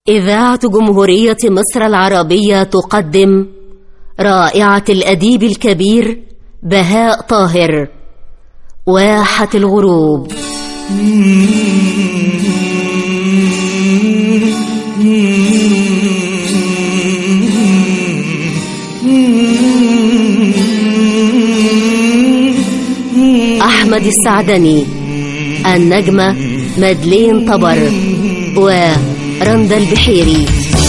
إذاعة جمهورية مصر العربية تقدم رائعة الأديب الكبير بهاء طاهر، واحة الغروب. أحمد السعدني، النجمة مدلين طبر ورندا البحيري.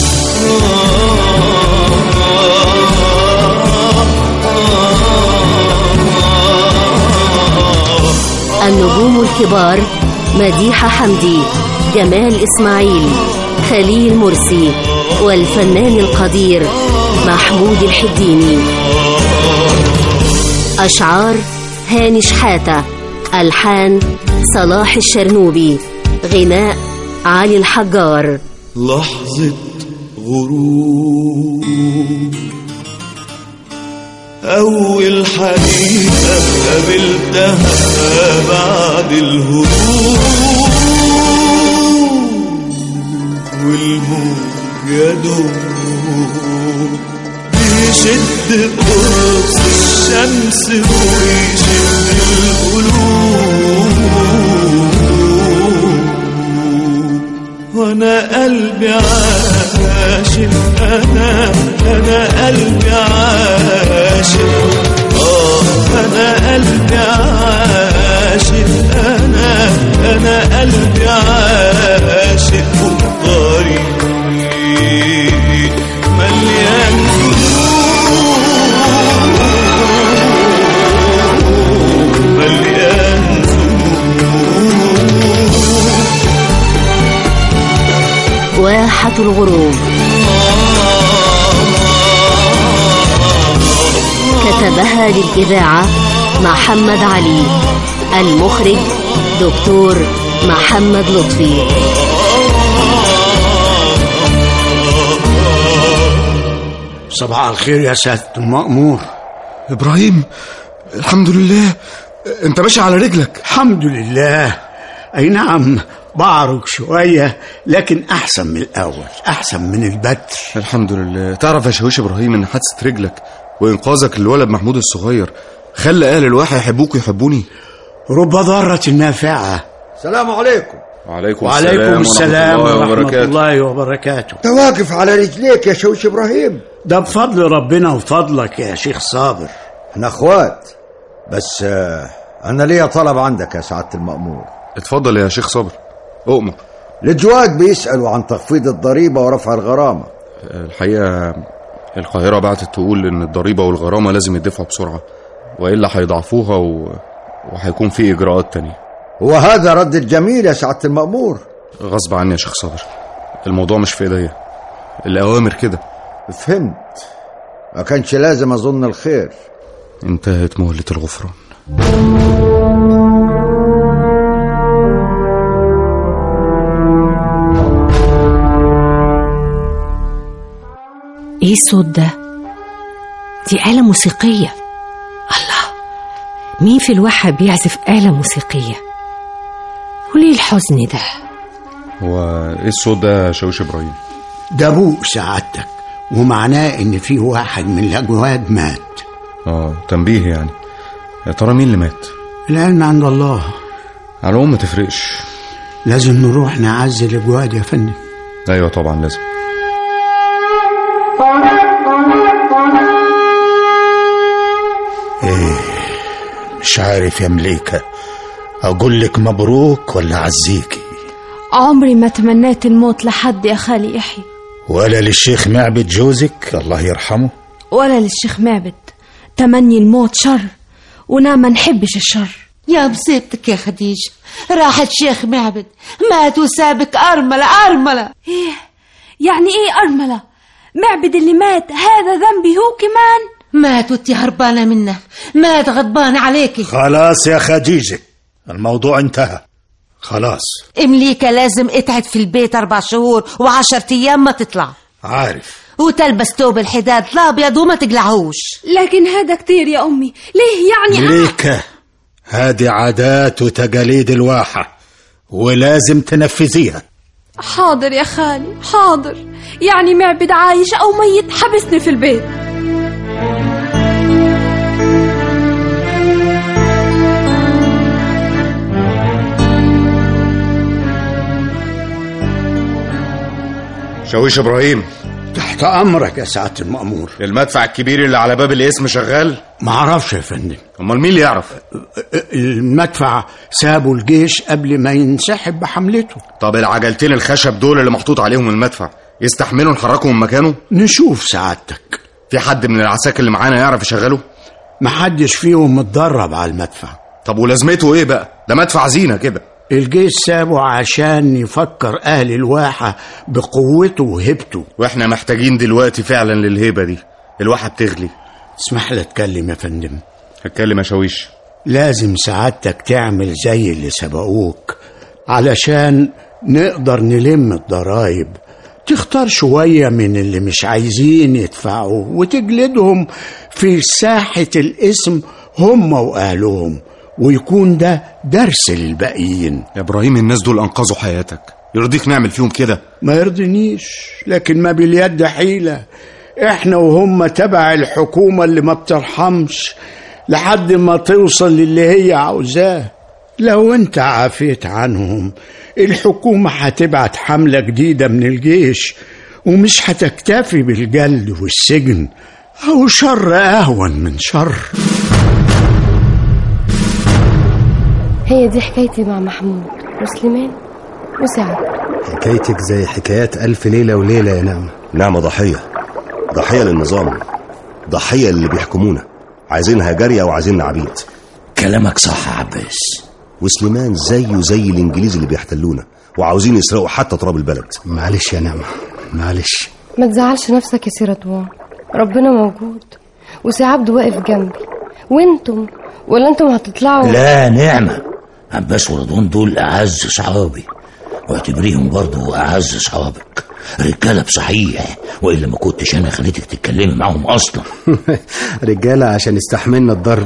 النجوم الكبار مديحة حمدي، جمال إسماعيل، خليل مرسي، والفنان القدير محمود الحديني. أشعار هاني شحاتة، ألحان صلاح الشرنوبي، غناء علي الحجار. لحظة غروب، أول حديثة قابلتها بعد الهروب، والموج يدوب يشد قرص الشمس ويشد القلوب، وانا قلبي عاشق، انا قلبي عاشق، انا قلبي عاشق، انا قلبي عاشق، والطريق مليان واحة الغروب. كتبها للإذاعة محمد علي، المخرج دكتور محمد لطفي. صباح الخير يا سيادة المأمور. إبراهيم، الحمد لله، انت ماشي على رجلك؟ الحمد لله. أي نعم، بعرج شوية لكن أحسن من الأول، أحسن من البتر. الحمد لله. تعرف يا شاويش إبراهيم إن حادثة رجلك وإنقاذك للولد محمود الصغير خلى أهل الواحة يحبوك ويحبوني. رب ضارة نافعة. السلام عليكم. وعليكم السلام ورحمة الله وبركاته. انت واقف على رجليك يا شاويش إبراهيم؟ ده بفضل ربنا وفضلك يا شيخ صابر. احنا اخوات، بس انا ليا طلب عندك يا سعادة المأمور. اتفضل يا شيخ صابر، أؤمر. الجواد بيسألوا عن تخفيض الضريبة ورفع الغرامة. الحقيقة القاهرة بعتت تقول إن الضريبة والغرامة لازم يدفعوا بسرعة، وإلا هيضعفوها وهيكون في إجراءات تانية. وهذا رد الجميل يا سعادة المأمور. غصب عني يا شيخ صابر، الموضوع مش في إيديا، الأوامر كده. فهمت، ما كانش لازم أظن الخير. انتهت مهلة الغفران. ايه الصوت ده؟ دي آلة موسيقية. الله، مين في الواحة بيعزف آلة موسيقية؟ وليه الحزن ده؟ هو ايه الصوت ده يا شاويش إبراهيم؟ ده بوق سعادتك، ومعناه ان في واحد من الأجواد مات. تنبيه يعني. يا ترى مين اللي مات؟ العلم عند الله. على ما تفرقش، لازم نروح نعزي الأجواد يا فندم. ايوه طبعا لازم. مش عارف يا مليكة أقول لك مبروك ولا عزيكي. عمري ما تمنيت الموت لحد يا خالي يحيى، ولا للشيخ معبد جوزك الله يرحمه، ولا للشيخ معبد. تمني الموت شر، ونا ما نحبش الشر. يا مصيبتك يا خديجة، راح الشيخ معبد مات وسابك أرملة. ايه يعني ايه أرملة؟ معبد اللي مات هذا ذنبي هو كمان؟ مات وانتي هربانة منه، مات غضبان عليكي. خلاص يا خديجة، الموضوع انتهى خلاص. امليكة لازم اتعد في البيت 4 شهور و10 أيام ما تطلع. عارف. وتلبس توب الحداد الأبيض وما تقلعهوش. لكن هذا كتير يا أمي، ليه يعني؟ مليكة، هذه عادات وتقاليد الواحة ولازم تنفذيها. حاضر يا خالي حاضر، يعني معبد عايش أو ميت حبسني في البيت. شاويش إبراهيم، تحت أمرك يا سعادة المأمور. المدفع الكبير اللي على باب القسم شغال؟ معرفش يا فندم. امال مين اللي يعرف؟ المدفع سابوا الجيش قبل ما ينسحب بحملته. طب العجلتين الخشب دول اللي محطوط عليهم المدفع يستحملوا نحركهم من مكانه؟ نشوف سعادتك. في حد من العساكر اللي معانا يعرف يشغله؟ محدش فيهم متدرب على المدفع. طب ولازمته ايه بقى؟ ده مدفع زينة كده. الجيش سابه عشان يفكر أهل الواحة بقوته وهبته، واحنا محتاجين دلوقتي فعلا للهيبة دي. الواحة بتغلي. اسمح لي اتكلم يا فندم. هتكلم يا شاويش. لازم سعادتك تعمل زي اللي سبقوك علشان نقدر نلم الضرايب. تختار شوية من اللي مش عايزين يدفعوا وتجلدهم في ساحة الاسم هم وأهلهم، ويكون ده درس للباقيين. يا إبراهيم، الناس دول أنقذوا حياتك، يرضيك نعمل فيهم كده؟ ما يرضينيش، لكن ما باليد حيلة. احنا وهم تبع الحكومة اللي ما بترحمش لحد ما توصل للي هي عاوزاه. لو انت عافيت عنهم الحكومة هتبعت حملة جديدة من الجيش، ومش هتكتفي بالجلد والسجن، أو شر أهون من شر. هي دي حكايتي مع محمود وسليمان وسعد. حكايتك زي حكايات ألف ليلة وليلة يا نعمة. نعمة ضحية للنظام، ضحية اللي بيحكمونا، عايزينها جارية وعايزيننا عبيد. كلامك صح يا عباس. وسليمان زيه زي الإنجليز اللي بيحتلونا وعاوزين يسرقوا حتى تراب البلد. معلش يا نعمة، معلش. ما تزعلش نفسك يا سي رضوان، ربنا موجود وسي عبد واقف جنبي. وانتم ولا انتم هتطلعوا؟ لا نعمة، عباس ورضوان دول أعز صحابي، واعتبريهم برضو أعز صحابك. رجالة بصحيح، وإلا ما كنتش أنا خليتك تتكلمي معهم أصلا. رجالة عشان يستحملنا الضرب.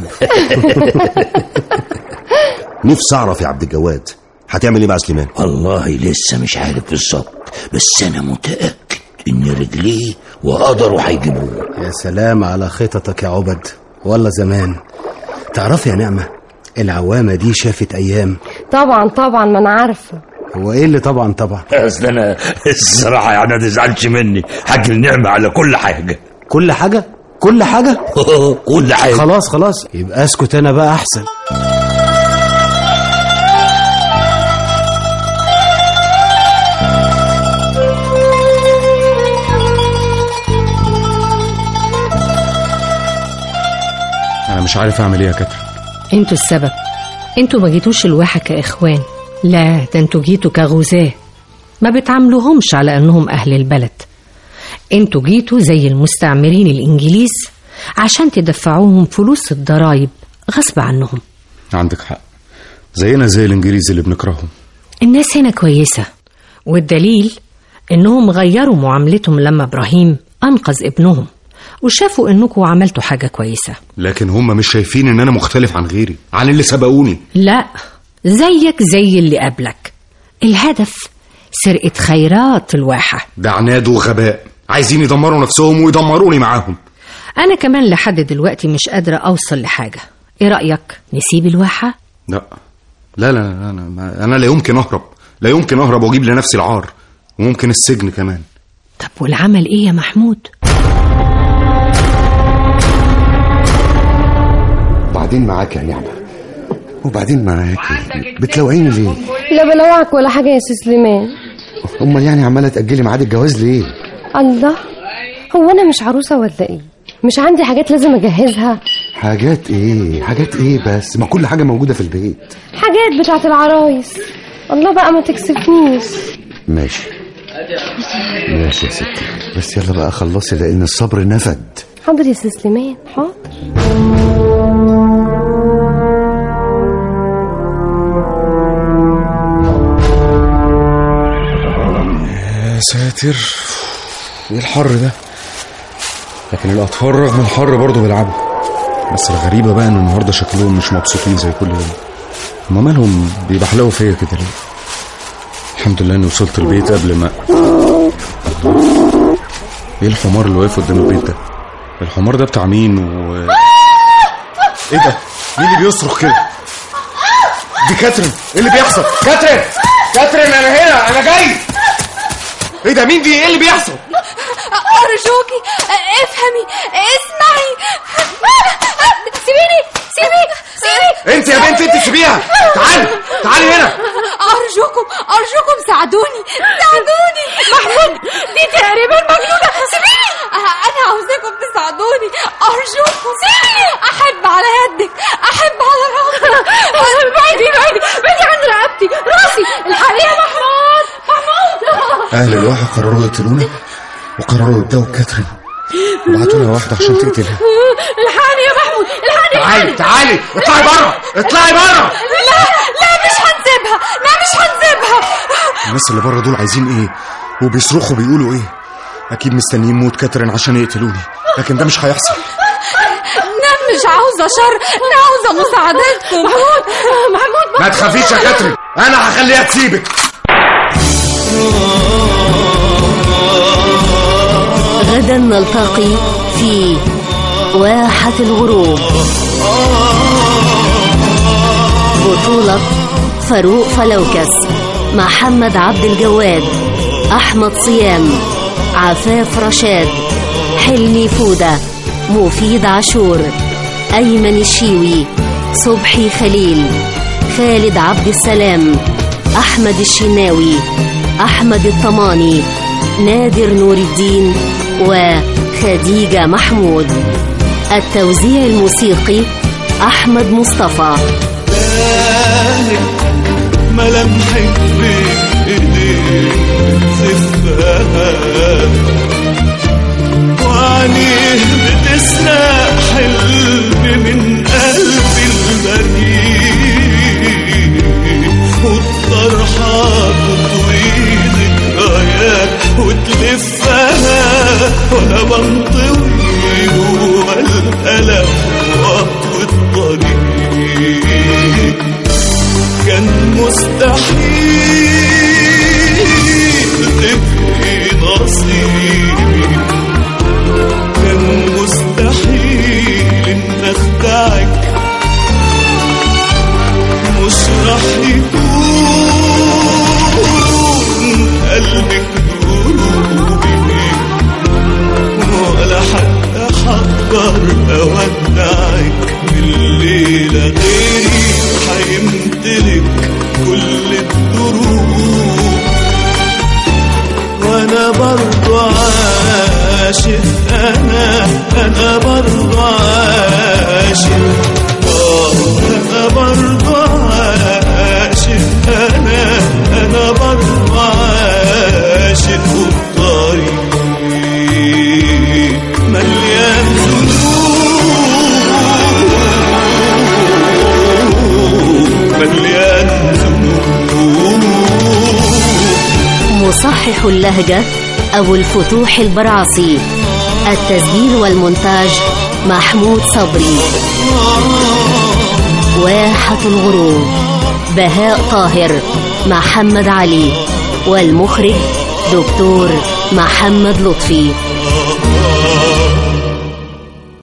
نفسي أعرف يا عبد الجواد هتعمل إيه مع سليمان؟ والله لسه مش عارف بالظبط، بس أنا متأكد إن رجليه وقدروا هيجيبوه. يا سلام على خططك يا عبد، والله زمان. تعرف يا نعمة، العوامة دي شافت أيام. طبعا ما أنا عارفة. هو إيه اللي طبعا؟ أصل أنا الصراحة يعني ما تزعلش مني، حاج النعمة على كل حاجة. كل حاجة؟ كل حاجة؟ كل حاجة. خلاص يبقى اسكت أنا بقى أحسن. أنا مش عارف أعمل إيه يا كتر. انتوا السبب، انتوا ما جيتوش الواحة كإخوان، لا ده انتوا جيتوا كغزاة، ما بتعاملوهمش على أنهم أهل البلد. انتوا جيتوا زي المستعمرين الإنجليز عشان تدفعوهم فلوس الضرايب غصب عنهم. عندك حق، زينا زي الإنجليز اللي بنكرههم. الناس هنا كويسة، والدليل إنهم غيروا معاملتهم لما إبراهيم أنقذ ابنهم وشافوا إنكم عملتوا حاجة كويسة. لكن هم مش شايفين إن أنا مختلف عن غيري، عن اللي سبقوني. لا، زيك زي اللي قبلك. الهدف سرقة خيرات الواحة. ده عناد وغباء، عايزين يدمروا نفسهم ويدمروني معاهم. أنا كمان لحد دلوقتي مش قادرة أوصل لحاجة. إيه رأيك نسيب الواحة؟ لا أنا لا يمكن أهرب وأجيب لنفسي العار، وممكن السجن كمان. طب والعمل إيه يا محمود؟ وبعدين معاك يا نعمة، وبعدين معاك، بتلوعيني ليه؟ لا بلوعك ولا حاجة يا سي سليمان. امال يعني عمالة تأجلي ميعاد الجواز ليه؟ الله، هو أنا مش عروسة ولا إيه؟ مش عندي حاجات لازم أجهزها؟ حاجات إيه بس؟ ما كل حاجة موجودة في البيت. حاجات بتاعت العرايس. الله بقى ما تكسفنيش. ماشي يا ستي، بس يلا بقى خلصي لأن الصبر نفد. حاضر يا سي سليمان، حاضر. يا ساتر، ايه الحر ده؟ لكن الأطفال رغم الحر برضو بيلعبوا. بس الغريبة بقى ان النهاردة شكلهم مش مبسوطين زي كل يوم. هما مالهم بيبحلقوا فيا كده ليه؟ الحمد لله اني وصلت البيت قبل ما ايه الحمار اللي واقف قدام البيت ده؟ الحمار ده بتاع مين ايه ده؟ مين اللي بيصرخ كده؟ دي كاترين. ايه اللي بيحصل؟ كاترين انا هنا، انا جاي. ايه ده؟ مين دي؟ ايه اللي بيحصل؟ ارجوكي افهمي، اسمعي. سيبيني. انت يا بنت، انت سيبيها. تعالي هنا. ارجوكم ساعدوني. محمود، دي تقريبا مجنونة. سيبيني، انا عاوزاكم تساعدوني ارجوكم. سيبيني، احب على يدك، احب على راسك. بعيدي عن رقبتي، راسي. الحقيقة محمود. اهل الواحة قرروا يقتلونا وقرروا يبدأوا بكاترين وبعتونا واحدة عشان تقتلها. الحقني يا محمود، الحقني. تعالي اطلعي بره. لا مش هنسيبها. الناس اللي بره دول عايزين ايه وبيصرخوا بيقولوا ايه؟ اكيد مستنيين موت كاترين عشان يقتلوني، لكن ده مش هيحصل. مش عاوزة شر، انا عاوزة مساعدتكم. محمود ما تخافيش يا كاترين، انا هخليها تسيبك. غدا نلتقي في واحة الغروب. بطولة فاروق فلوكس، محمد عبد الجواد، أحمد صيام، عفاف رشاد، حلمي فودة، مفيد عاشور، أيمن الشيوي، صبحي خليل، خالد عبد السلام، أحمد الشناوي، أحمد الطماني، نادر نور الدين وخديجة محمود. التوزيع الموسيقي أحمد مصطفى. ملامحك بإيديك زفاها وعينيه بتسرق حلم من قلبي البريء والطرحة تطوي ذكريات وتلفها وانا بنطوي جوا الألم وأطوي الطريق. كان مستحيل تبقي نصيبي، كان مستحيل ان اخدعك، مش رح يكون قلبك دروبي ولا حتى حقدر اودعك. بالليلة غيري حيمتلك كل الدروب وانا برضو عاشق. انا برضو عاشق. انا برضو عاشق. انا برضو عاشق. والطريق مليان مصحح اللهجة أبو الفتوح البرعصي. التسجيل والمونتاج محمود صبري. واحة الغروب بهاء طاهر، محمد علي، والمخرج دكتور محمد لطفي.